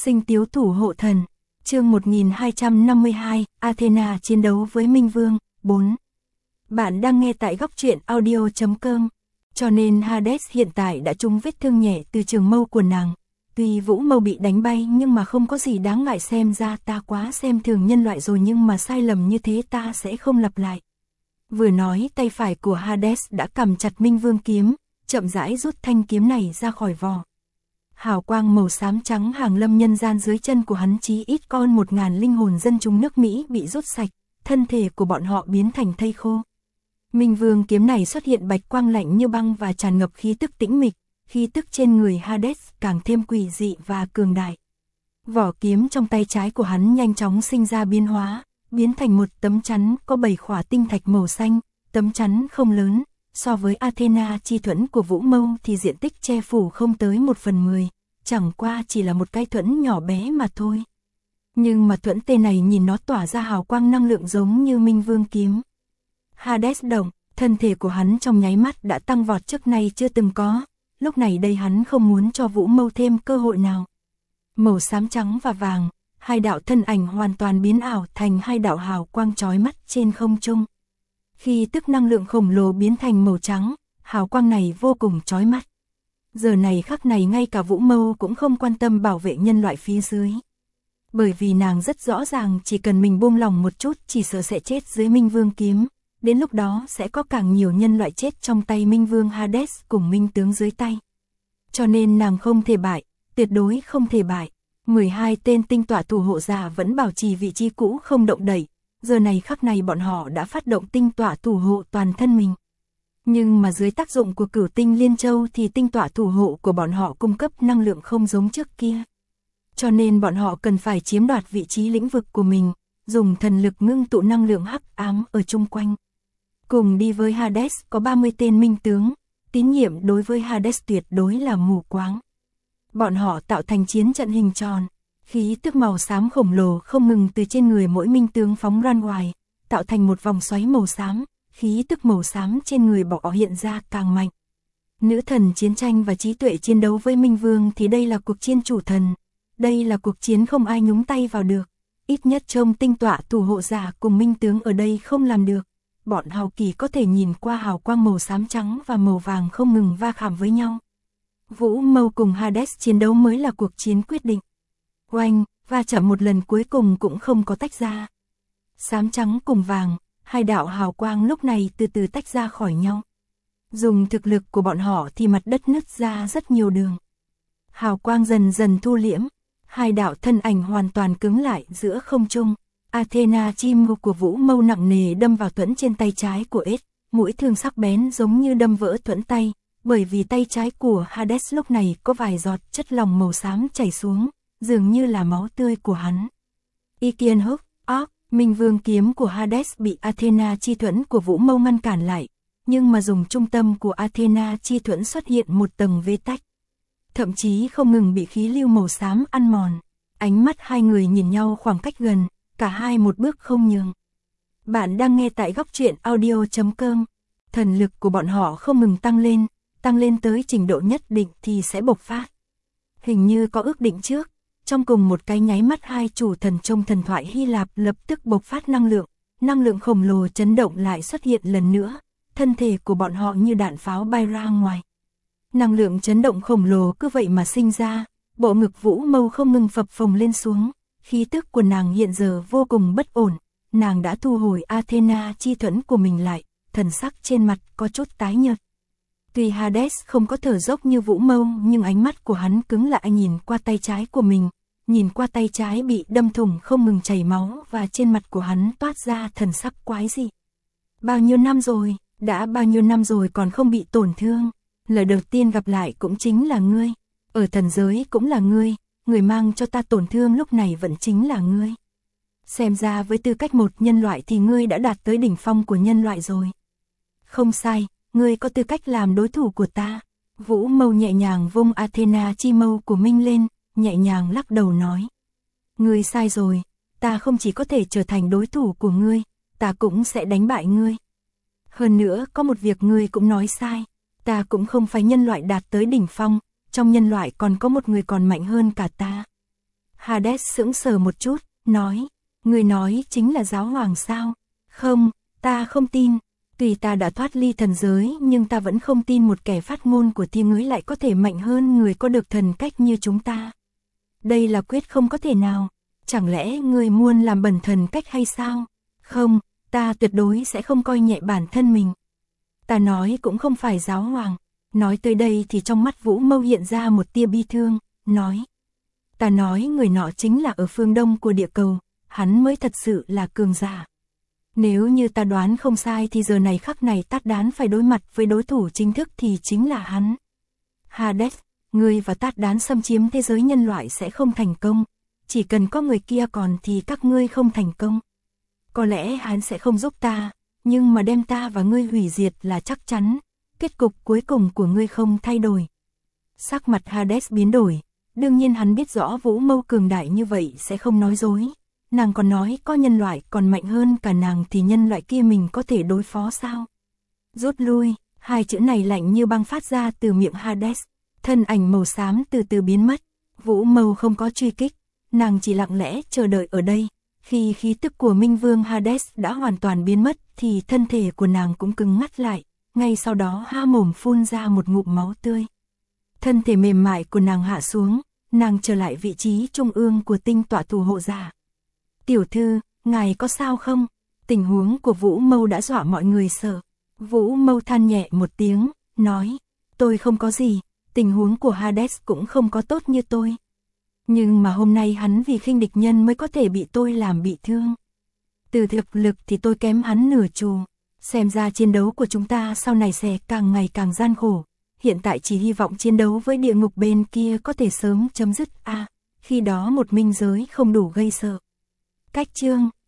Sinh tiếu thủ hộ thần. Chương 1252, Athena chiến đấu với Minh Vương. 4. Bạn đang nghe tại góc truyện audio.com. Cho nên Hades hiện tại đã trúng vết thương nhẹ từ trường mâu của nàng. Tuy vũ mâu bị đánh bay nhưng mà không có gì đáng ngại, xem ra ta quá xem thường nhân loại rồi, nhưng mà sai lầm như thế ta sẽ không lặp lại. Vừa nói, tay phải của Hades đã cầm chặt Minh Vương kiếm, chậm rãi rút thanh kiếm này ra khỏi vỏ. Hào quang màu xám trắng hàng lâm nhân gian, dưới chân của hắn chí ít con 1000 linh hồn dân chúng nước Mỹ bị rút sạch, thân thể của bọn họ biến thành thây khô. Minh Vương kiếm này xuất hiện bạch quang lạnh như băng và tràn ngập khí tức tĩnh mịch, khí tức trên người Hades càng thêm quỷ dị và cường đại. Vỏ kiếm trong tay trái của hắn nhanh chóng sinh ra biến hóa, biến thành một tấm chắn có 7 khỏa tinh thạch màu xanh. Tấm chắn không lớn, so với Athena chi thuẫn của vũ mâu thì diện tích che phủ không tới 1/10, chẳng qua chỉ là một cái thuẫn nhỏ bé mà thôi. Nhưng mà thuẫn tê này nhìn nó tỏa ra hào quang năng lượng giống như Minh Vương kiếm. Hades động, thân thể của hắn trong nháy mắt đã tăng vọt trước nay chưa từng có, lúc này đây hắn không muốn cho vũ mâu thêm cơ hội nào. Màu xám trắng và vàng, hai đạo thân ảnh hoàn toàn biến ảo thành hai đạo hào quang chói mắt trên không trung. Khi tức năng lượng khổng lồ biến thành màu trắng, hào quang này vô cùng chói mắt. Giờ này khắc này ngay cả vũ mâu cũng không quan tâm bảo vệ nhân loại phía dưới. Bởi vì nàng rất rõ ràng chỉ cần mình buông lòng một chút chỉ sợ sẽ chết dưới Minh Vương kiếm. Đến lúc đó sẽ có càng nhiều nhân loại chết trong tay Minh Vương Hades cùng Minh tướng dưới tay. Cho nên nàng không thể bại, tuyệt đối không thể bại. 12 tên tinh tọa thủ hộ giả vẫn bảo trì vị trí cũ không động đậy. Giờ này khắc này bọn họ đã phát động tinh tọa thủ hộ toàn thân mình. Nhưng mà dưới tác dụng của Cửu Tinh Liên Châu thì tinh tọa thủ hộ của bọn họ cung cấp năng lượng không giống trước kia. Cho nên bọn họ cần phải chiếm đoạt vị trí lĩnh vực của mình, dùng thần lực ngưng tụ năng lượng hắc ám ở chung quanh. Cùng đi với Hades có 30 tên minh tướng, tín nhiệm đối với Hades tuyệt đối là mù quáng. Bọn họ tạo thành chiến trận hình tròn, khí tức màu xám khổng lồ không ngừng từ trên người mỗi minh tướng phóng ra ngoài, tạo thành một vòng xoáy màu xám, khí tức màu xám trên người bọn họ hiện ra càng mạnh. Nữ thần chiến tranh và trí tuệ chiến đấu với Minh Vương thì đây là cuộc chiến chủ thần, đây là cuộc chiến không ai nhúng tay vào được, ít nhất trong tinh tọa thủ hộ giả cùng minh tướng ở đây không làm được. Bọn hào kỳ có thể nhìn qua hào quang màu xám trắng và màu vàng không ngừng va chạm với nhau. Vũ mâu cùng Hades chiến đấu mới là cuộc chiến quyết định. Oanh, va chạm một lần cuối cùng cũng không có tách ra. Xám trắng cùng vàng, hai đạo hào quang lúc này từ từ tách ra khỏi nhau. Dùng thực lực của bọn họ thì mặt đất nứt ra rất nhiều đường. Hào quang dần dần thu liễm, hai đạo thân ảnh hoàn toàn cứng lại giữa không trung. Athena chi mâu của vũ mâu nặng nề đâm vào thuẫn trên tay trái của Ết, mũi thương sắc bén giống như đâm vỡ thuẫn tay, bởi vì tay trái của Hades lúc này có vài giọt chất lỏng màu xám chảy xuống, dường như là máu tươi của hắn. Ikian Húc, Minh Vương kiếm của Hades bị Athena chi thuẫn của vũ mâu ngăn cản lại, nhưng mà dùng trung tâm của Athena chi thuẫn xuất hiện một tầng vết tách. Thậm chí không ngừng bị khí lưu màu xám ăn mòn. Ánh mắt hai người nhìn nhau khoảng cách gần, cả hai một bước không nhường. Bạn đang nghe tại góc truyện audio.com. Thần lực của bọn họ không ngừng tăng lên tới trình độ nhất định thì sẽ bộc phát. Hình như có ước định trước, trong cùng một cái nháy mắt hai chủ thần trong thần thoại Hy Lạp lập tức bộc phát năng lượng khổng lồ chấn động lại xuất hiện lần nữa, thân thể của bọn họ như đạn pháo bay ra ngoài. Năng lượng chấn động khổng lồ cứ vậy mà sinh ra, bộ ngực vũ mâu không ngừng phập phồng lên xuống. Khí tức của nàng hiện giờ vô cùng bất ổn, nàng đã thu hồi Athena chi thuẫn của mình lại, thần sắc trên mặt có chút tái nhợt. Tuy Hades không có thở dốc như vũ mâu nhưng ánh mắt của hắn cứng lại, nhìn qua tay trái của mình, nhìn qua tay trái bị đâm thủng không ngừng chảy máu và trên mặt của hắn toát ra thần sắc quái dị. Bao nhiêu năm rồi, đã bao nhiêu năm rồi còn không bị tổn thương, lần đầu tiên gặp lại cũng chính là ngươi, ở thần giới cũng là ngươi. Người mang cho ta tổn thương lúc này vẫn chính là ngươi. Xem ra với tư cách một nhân loại thì ngươi đã đạt tới đỉnh phong của nhân loại rồi. Không sai, ngươi có tư cách làm đối thủ của ta. Vũ mâu nhẹ nhàng vung Athena chi mâu của Minh lên, nhẹ nhàng lắc đầu nói. Ngươi sai rồi, ta không chỉ có thể trở thành đối thủ của ngươi, ta cũng sẽ đánh bại ngươi. Hơn nữa có một việc ngươi cũng nói sai, ta cũng không phải nhân loại đạt tới đỉnh phong. Trong nhân loại còn có một người còn mạnh hơn cả ta. Hades sững sờ một chút, nói, người nói chính là giáo hoàng sao? Không, ta không tin. Tuy ta đã thoát ly thần giới nhưng ta vẫn không tin một kẻ phát ngôn của thiên ngữ lại có thể mạnh hơn người có được thần cách như chúng ta. Đây là quyết không có thể nào. Chẳng lẽ người muốn làm bẩn thần cách hay sao? Không, ta tuyệt đối sẽ không coi nhẹ bản thân mình. Ta nói cũng không phải giáo hoàng. Nói tới đây thì trong mắt Vũ Mâu hiện ra một tia bi thương, nói. Ta nói người nọ chính là ở phương đông của địa cầu, hắn mới thật sự là cường giả. Nếu như ta đoán không sai thì giờ này khắc này Tát Đán phải đối mặt với đối thủ chính thức thì chính là hắn. Hades, ngươi và Tát Đán xâm chiếm thế giới nhân loại sẽ không thành công. Chỉ cần có người kia còn thì các ngươi không thành công. Có lẽ hắn sẽ không giúp ta, nhưng mà đem ta và ngươi hủy diệt là chắc chắn. Kết cục cuối cùng của ngươi không thay đổi. Sắc mặt Hades biến đổi. Đương nhiên hắn biết rõ Vũ Mâu cường đại như vậy sẽ không nói dối. Nàng còn nói có nhân loại còn mạnh hơn cả nàng thì nhân loại kia mình có thể đối phó sao? Rút lui, hai chữ này lạnh như băng phát ra từ miệng Hades. Thân ảnh màu xám từ từ biến mất. Vũ Mâu không có truy kích. Nàng chỉ lặng lẽ chờ đợi ở đây. Khi khí tức của Minh Vương Hades đã hoàn toàn biến mất thì thân thể của nàng cũng cứng ngắt lại. Ngay sau đó há mồm phun ra một ngụm máu tươi. Thân thể mềm mại của nàng hạ xuống. Nàng trở lại vị trí trung ương của tinh tọa thủ hộ giả. Tiểu thư, ngài có sao không? Tình huống của Vũ Mâu đã dọa mọi người sợ. Vũ Mâu than nhẹ một tiếng, nói, tôi không có gì, tình huống của Hades cũng không có tốt như tôi. Nhưng mà hôm nay hắn vì khinh địch nhân mới có thể bị tôi làm bị thương. Từ thực lực thì tôi kém hắn nửa chù. Xem ra chiến đấu của chúng ta sau này sẽ càng ngày càng gian khổ. Hiện tại chỉ hy vọng chiến đấu với địa ngục bên kia có thể sớm chấm dứt. Khi đó một minh giới không đủ gây sợ. Cách chương